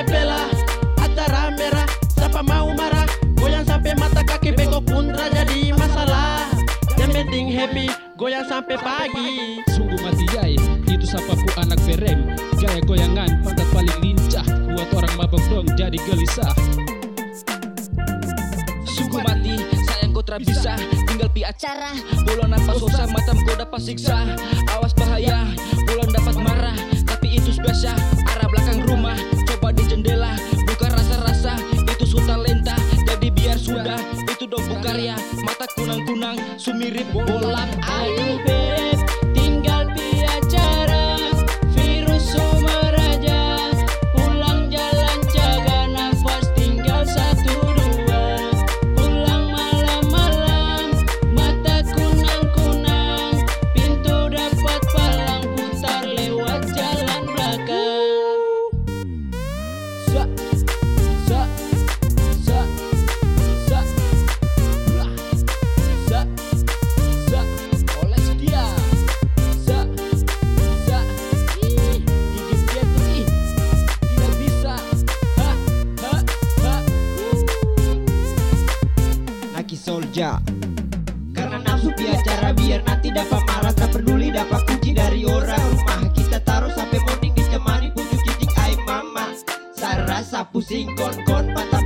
bela, acara merah, siapa mau marah, goyang sampai mata kaki bengkok pun tak jadi masalah. Yang penting happy, goyang sampai pagi. Sungguh mati jai, itu sapaku anak berem. Gaya goyangan pantat paling lincah, buat orang mabok dong jadi gelisah. Sungguh mati, sayang kau tak bisa, tinggal pi acara. Bolon apa susah, matam kau dapat siksa. Awas bahaya, bolon dapat marah. Tapi itu biasa, arah belakang rumah. Coba di jendela, bukan rasa-rasa. Itu su talenta, jadi biar sudah. Itu dong karya, mata kunang-kunang, sumirip bolang. Aduh beb, tinggal pi acara, virus sumber aja. Pulang jalan jaga nafas, tinggal 1-2. Pulang malam-malam, mata kunang-kunang. Pintu dapat palang, putar lewat jalan belakang. Sa, sa, sa, sa, lah, sa, sa, oles dia. Sa, sa, gigit dia tuh ih, tidak bisa. Ha, ha, ha. Naki Solja. Karena nafsu di acara biar nanti dapat marah, tak peduli dapat kunci dari orang rumah. Kita taruh sampai morning ditemani pucuk cicing ai mama. Saya rasa pusing kon-kon patah